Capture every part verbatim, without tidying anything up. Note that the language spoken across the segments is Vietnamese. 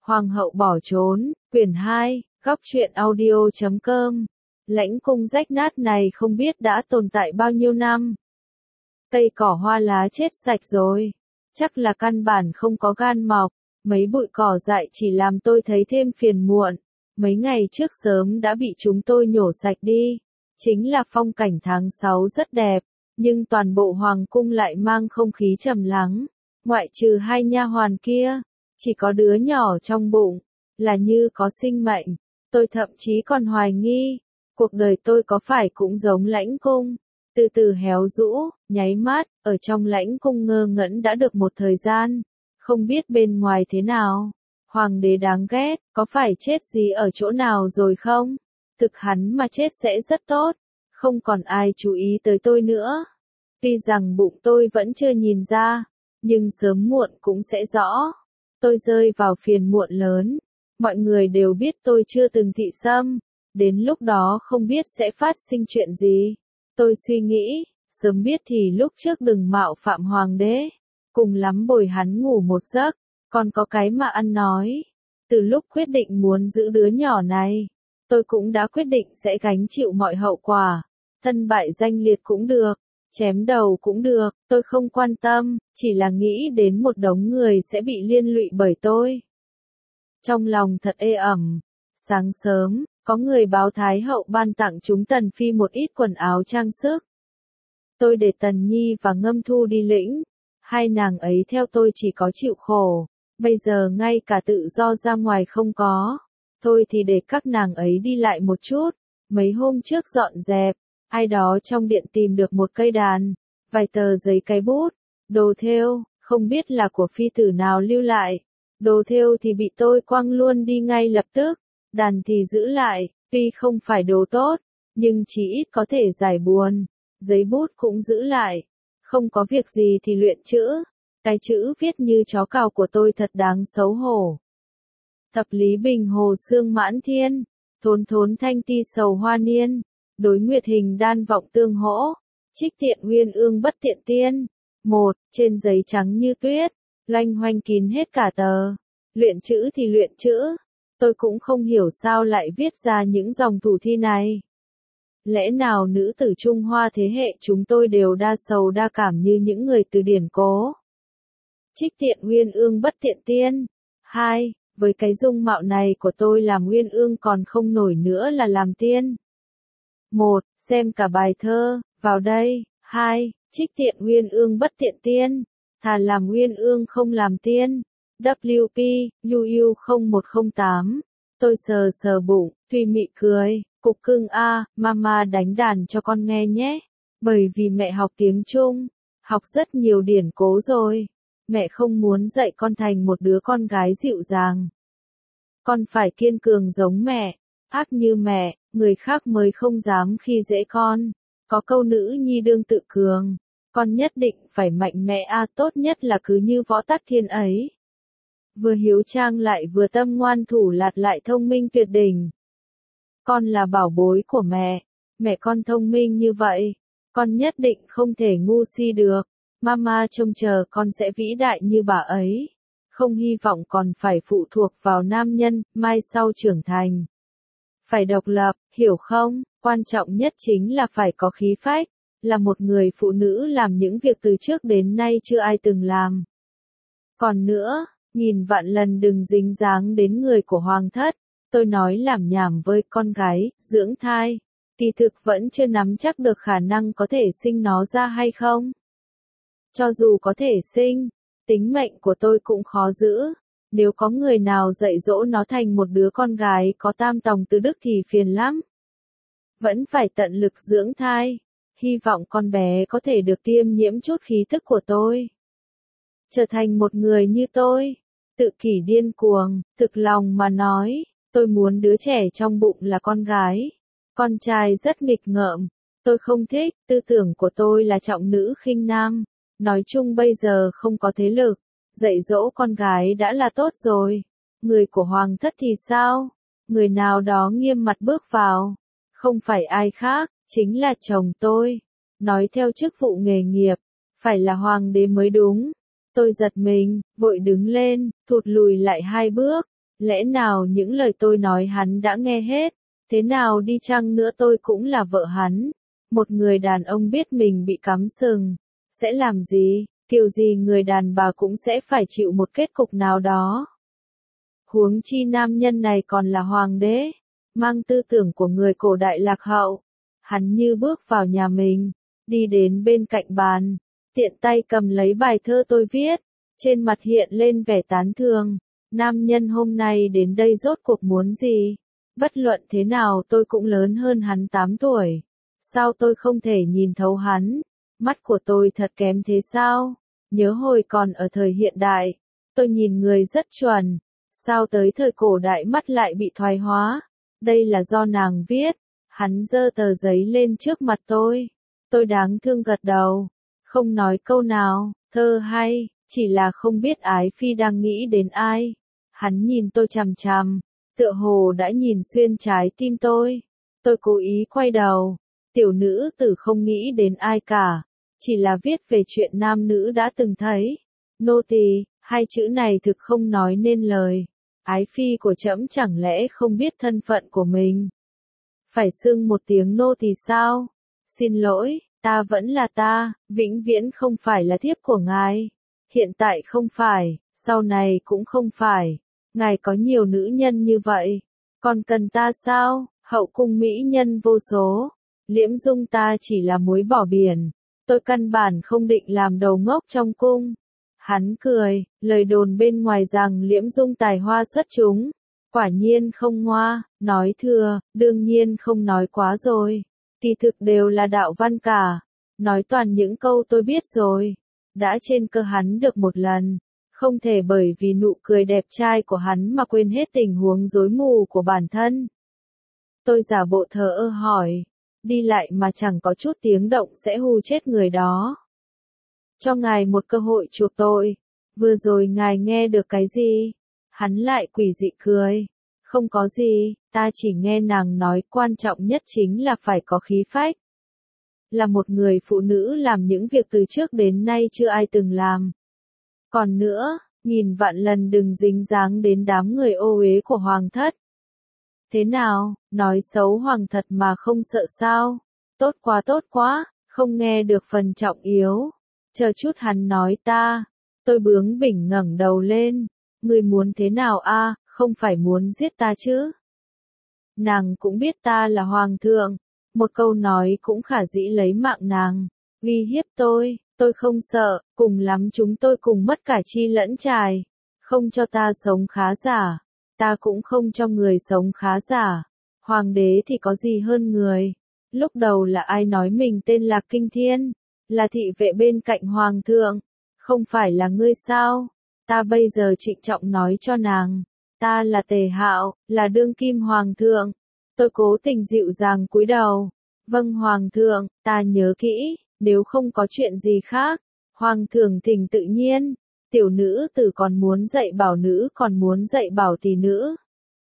Hoàng hậu bỏ trốn, quyển hai, góc truyện audio chấm com. Lãnh cung rách nát này không biết đã tồn tại bao nhiêu năm. Cây cỏ hoa lá chết sạch rồi. Chắc là căn bản không có gan mọc. Mấy bụi cỏ dại chỉ làm tôi thấy thêm phiền muộn. Mấy ngày trước sớm đã bị chúng tôi nhổ sạch đi. Chính là phong cảnh tháng sáu rất đẹp. Nhưng toàn bộ hoàng cung lại mang không khí trầm lắng. Ngoại trừ hai nha hoàn kia. Chỉ có đứa nhỏ trong bụng. Là như có sinh mệnh. Tôi thậm chí còn hoài nghi. Cuộc đời tôi có phải cũng giống lãnh cung. Từ từ héo rũ, nháy mắt, ở trong lãnh cung ngơ ngẩn đã được một thời gian. Không biết bên ngoài thế nào. Hoàng đế đáng ghét, có phải chết gì ở chỗ nào rồi không? Thực hắn mà chết sẽ rất tốt. Không còn ai chú ý tới tôi nữa. Tuy rằng bụng tôi vẫn chưa nhìn ra. Nhưng sớm muộn cũng sẽ rõ. Tôi rơi vào phiền muộn lớn. Mọi người đều biết tôi chưa từng thị xâm. Đến lúc đó không biết sẽ phát sinh chuyện gì. Tôi suy nghĩ, sớm biết thì lúc trước đừng mạo phạm hoàng đế. Cùng lắm bồi hắn ngủ một giấc, còn có cái mà ăn nói. Từ lúc quyết định muốn giữ đứa nhỏ này, tôi cũng đã quyết định sẽ gánh chịu mọi hậu quả. Thân bại danh liệt cũng được, chém đầu cũng được, tôi không quan tâm, chỉ là nghĩ đến một đống người sẽ bị liên lụy bởi tôi. Trong lòng thật ê ẩm. Sáng sớm, có người báo Thái hậu ban tặng chúng Tần Phi một ít quần áo trang sức. Tôi để Tần Nhi và Ngâm Thu đi lĩnh. Hai nàng ấy theo tôi chỉ có chịu khổ. Bây giờ ngay cả tự do ra ngoài không có. Thôi thì để các nàng ấy đi lại một chút. Mấy hôm trước dọn dẹp, ai đó trong điện tìm được một cây đàn, vài tờ giấy cái bút, đồ thêu, không biết là của phi tử nào lưu lại. Đồ thêu thì bị tôi quăng luôn đi ngay lập tức. Đàn thì giữ lại, tuy không phải đồ tốt, nhưng chỉ ít có thể giải buồn. Giấy bút cũng giữ lại. Không có việc gì thì luyện chữ. Cái chữ viết như chó cào của tôi thật đáng xấu hổ. Thập lý bình hồ xương mãn thiên. Thốn thốn thanh ti sầu hoa niên. Đối nguyệt hình đan vọng tương hỗ. Trích tiện nguyên ương bất tiện tiên. Một, trên giấy trắng như tuyết. Loanh hoanh kín hết cả tờ. Luyện chữ thì luyện chữ. Tôi cũng không hiểu sao lại viết ra những dòng thủ thi này. Lẽ nào nữ tử Trung Hoa thế hệ chúng tôi đều đa sầu đa cảm như những người từ điển cố. Trích tiện nguyên ương bất tiện tiên. Hai, với cái dung mạo này của tôi làm nguyên ương còn không nổi nữa là làm tiên. Một, xem cả bài thơ, vào đây. Hai, trích tiện nguyên ương bất tiện tiên. Thà làm nguyên ương không làm tiên. W P, U U không một không tám. Tôi sờ sờ bụng, Thùy Mị cười, cục cưng a, mama đánh đàn cho con nghe nhé. Bởi vì mẹ học tiếng Trung, học rất nhiều điển cố rồi. Mẹ không muốn dạy con thành một đứa con gái dịu dàng. Con phải kiên cường giống mẹ, ác như mẹ, người khác mới không dám khi dễ con. Có câu nữ nhi đương tự cường, con nhất định phải mạnh mẽ a, tốt nhất là cứ như Võ Tắc Thiên ấy. Vừa hiếu trang lại vừa tâm ngoan thủ lạt lại thông minh tuyệt đỉnh. Con là bảo bối của mẹ. Mẹ con thông minh như vậy. Con nhất định không thể ngu si được. Mama trông chờ con sẽ vĩ đại như bà ấy. Không hy vọng còn phải phụ thuộc vào nam nhân, mai sau trưởng thành. Phải độc lập, hiểu không? Quan trọng nhất chính là phải có khí phách. Là một người phụ nữ làm những việc từ trước đến nay chưa ai từng làm. Còn nữa, nghìn vạn lần đừng dính dáng đến người của hoàng thất. Tôi nói làm nhảm với con gái, dưỡng thai. Kỳ thực vẫn chưa nắm chắc được khả năng có thể sinh nó ra hay không. Cho dù có thể sinh, tính mệnh của tôi cũng khó giữ. Nếu có người nào dạy dỗ nó thành một đứa con gái có tam tòng tứ đức thì phiền lắm. Vẫn phải tận lực dưỡng thai. Hy vọng con bé có thể được tiêm nhiễm chút khí thức của tôi. Trở thành một người như tôi. Tự kỷ điên cuồng, thực lòng mà nói, tôi muốn đứa trẻ trong bụng là con gái. Con trai rất nghịch ngợm, tôi không thích, tư tưởng của tôi là trọng nữ khinh nam. Nói chung bây giờ không có thế lực, dạy dỗ con gái đã là tốt rồi. Người của hoàng thất thì sao? Người nào đó nghiêm mặt bước vào. Không phải ai khác, chính là chồng tôi. Nói theo chức vụ nghề nghiệp, phải là hoàng đế mới đúng. Tôi giật mình, vội đứng lên, thụt lùi lại hai bước. Lẽ nào những lời tôi nói hắn đã nghe hết? Thế nào đi chăng nữa tôi cũng là vợ hắn. Một người đàn ông biết mình bị cắm sừng, sẽ làm gì? Kiểu gì người đàn bà cũng sẽ phải chịu một kết cục nào đó. Huống chi nam nhân này còn là hoàng đế, mang tư tưởng của người cổ đại lạc hậu. Hắn như bước vào nhà mình, đi đến bên cạnh bàn, tiện tay cầm lấy bài thơ tôi viết, trên mặt hiện lên vẻ tán thường. Nam nhân hôm nay đến đây rốt cuộc muốn gì? Bất luận thế nào tôi cũng lớn hơn hắn tám tuổi. Sao tôi không thể nhìn thấu hắn? Mắt của tôi thật kém thế sao? Nhớ hồi còn ở thời hiện đại, tôi nhìn người rất chuẩn. Sao tới thời cổ đại mắt lại bị thoái hóa? Đây là do nàng viết. Hắn giơ tờ giấy lên trước mặt tôi. Tôi đáng thương gật đầu. Không nói câu nào, thơ hay, chỉ là không biết Ái Phi đang nghĩ đến ai. Hắn nhìn tôi chằm chằm, tựa hồ đã nhìn xuyên trái tim tôi. Tôi cố ý quay đầu. Tiểu nữ tử không nghĩ đến ai cả, chỉ là viết về chuyện nam nữ đã từng thấy. Nô tỳ, hai chữ này thực không nói nên lời. Ái Phi của trẫm chẳng lẽ không biết thân phận của mình? Phải xưng một tiếng nô tỳ sao? Xin lỗi, ta vẫn là ta, vĩnh viễn không phải là thiếp của ngài. Hiện tại không phải, sau này cũng không phải. Ngài có nhiều nữ nhân như vậy, còn cần ta sao? Hậu cung mỹ nhân vô số, Liễm Dung ta chỉ là muối bỏ biển. Tôi căn bản không định làm đầu ngốc trong cung. Hắn cười, lời đồn bên ngoài rằng Liễm Dung tài hoa xuất chúng. Quả nhiên không ngoa, nói thừa, đương nhiên không nói quá rồi. Kỳ thực đều là đạo văn cả. Nói toàn những câu tôi biết rồi. Đã trên cơ hắn được một lần. Không thể bởi vì nụ cười đẹp trai của hắn mà quên hết tình huống rối mù của bản thân. Tôi giả bộ thờ ơ hỏi. Đi lại mà chẳng có chút tiếng động sẽ hù chết người đó. Cho ngài một cơ hội chuộc tội. Vừa rồi ngài nghe được cái gì? Hắn lại quỷ dị cười. Không có gì, ta chỉ nghe nàng nói quan trọng nhất chính là phải có khí phách. Là một người phụ nữ làm những việc từ trước đến nay chưa ai từng làm. Còn nữa, nghìn vạn lần đừng dính dáng đến đám người ô uế của hoàng thất. Thế nào, nói xấu hoàng thật mà không sợ sao? Tốt quá tốt quá, không nghe được phần trọng yếu. Chờ chút hắn nói ta. Tôi bướng bỉnh ngẩng đầu lên. Người muốn thế nào a? Không phải muốn giết ta chứ? Nàng cũng biết ta là hoàng thượng. Một câu nói cũng khả dĩ lấy mạng nàng. Uy hiếp tôi, tôi không sợ, cùng lắm chúng tôi cùng mất cả chi lẫn trài. Không cho ta sống khá giả. Ta cũng không cho người sống khá giả. Hoàng đế thì có gì hơn người. Lúc đầu là ai nói mình tên là Kinh Thiên? Là thị vệ bên cạnh hoàng thượng. Không phải là ngươi sao? Ta bây giờ trịnh trọng nói cho nàng. Ta là Tề Hạo, là đương kim hoàng thượng. Tôi cố tình dịu dàng cúi đầu. Vâng hoàng thượng, ta nhớ kỹ, nếu không có chuyện gì khác. Hoàng thượng thỉnh tự nhiên. Tiểu nữ tử còn muốn dạy bảo nữ còn muốn dạy bảo tỷ nữ.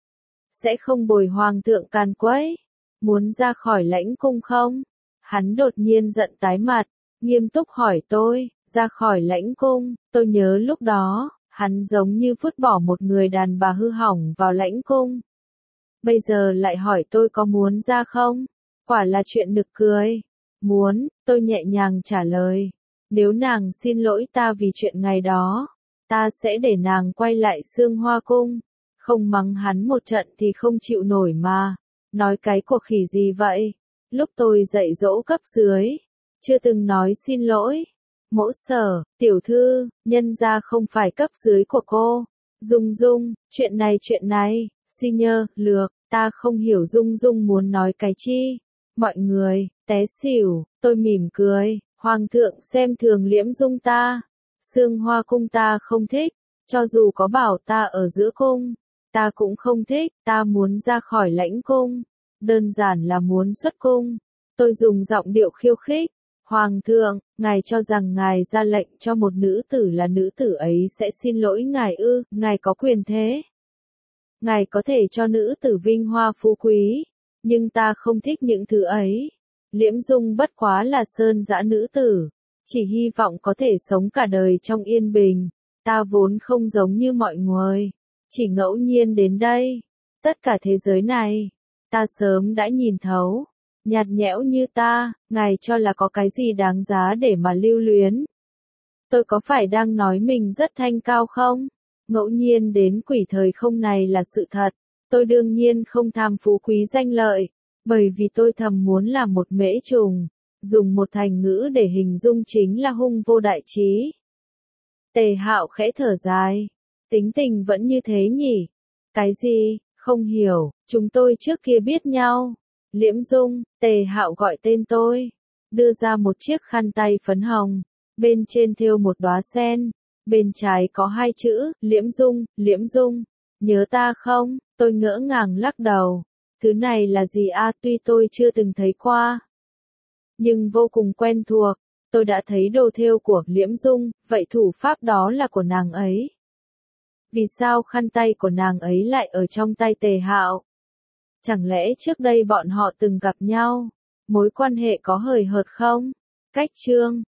Sẽ không bồi hoàng thượng can quấy. Muốn ra khỏi lãnh cung không? Hắn đột nhiên giận tái mặt, nghiêm túc hỏi tôi, ra khỏi lãnh cung. Tôi nhớ lúc đó, hắn giống như vứt bỏ một người đàn bà hư hỏng vào lãnh cung. Bây giờ lại hỏi tôi có muốn ra không? Quả là chuyện nực cười. Muốn, tôi nhẹ nhàng trả lời. Nếu nàng xin lỗi ta vì chuyện ngày đó, ta sẽ để nàng quay lại Sương Hoa Cung. Không mắng hắn một trận thì không chịu nổi mà. Nói cái cuộc khỉ gì vậy? Lúc tôi dạy dỗ cấp dưới, chưa từng nói xin lỗi. Mỗ Sở, tiểu thư, nhân ra không phải cấp dưới của cô. Dung Dung, chuyện này chuyện này, si nhơ, lược, ta không hiểu Dung Dung muốn nói cái chi. Mọi người, té xỉu, tôi mỉm cười. Hoàng thượng xem thường Liễm Dung ta. Sương Hoa Cung ta không thích. Cho dù có bảo ta ở giữa cung, ta cũng không thích. Ta muốn ra khỏi lãnh cung. Đơn giản là muốn xuất cung. Tôi dùng giọng điệu khiêu khích. Hoàng thượng, ngài cho rằng ngài ra lệnh cho một nữ tử là nữ tử ấy sẽ xin lỗi ngài ư? Ngài có quyền thế. Ngài có thể cho nữ tử vinh hoa phú quý. Nhưng ta không thích những thứ ấy. Liễm Dung bất quá là sơn dã nữ tử. Chỉ hy vọng có thể sống cả đời trong yên bình. Ta vốn không giống như mọi người. chỉ ngẫu nhiên đến đây. Tất cả thế giới này, ta sớm đã nhìn thấu. Nhạt nhẽo như ta, ngài cho là có cái gì đáng giá để mà lưu luyến. Tôi có phải đang nói mình rất thanh cao không? Ngẫu nhiên đến quỷ thời không này là sự thật. Tôi đương nhiên không tham phú quý danh lợi, bởi vì tôi thầm muốn là một mễ trùng, dùng một thành ngữ để hình dung chính là hung vô đại trí. Tề Hạo khẽ thở dài, tính tình vẫn như thế nhỉ? Cái gì? Không hiểu, chúng tôi trước kia biết nhau. Liễm Dung, Tề Hạo gọi tên tôi, đưa ra một chiếc khăn tay phấn hồng, bên trên thêu một đóa sen, bên trái có hai chữ, Liễm Dung, Liễm Dung, nhớ ta không? Tôi ngỡ ngàng lắc đầu, thứ này là gì a? Tuy tôi chưa từng thấy qua, nhưng vô cùng quen thuộc. Tôi đã thấy đồ thêu của Liễm Dung, vậy thủ pháp đó là của nàng ấy. Vì sao khăn tay của nàng ấy lại ở trong tay Tề Hạo? Chẳng lẽ trước đây bọn họ từng gặp nhau? Mối quan hệ có hời hợt không? Cách chương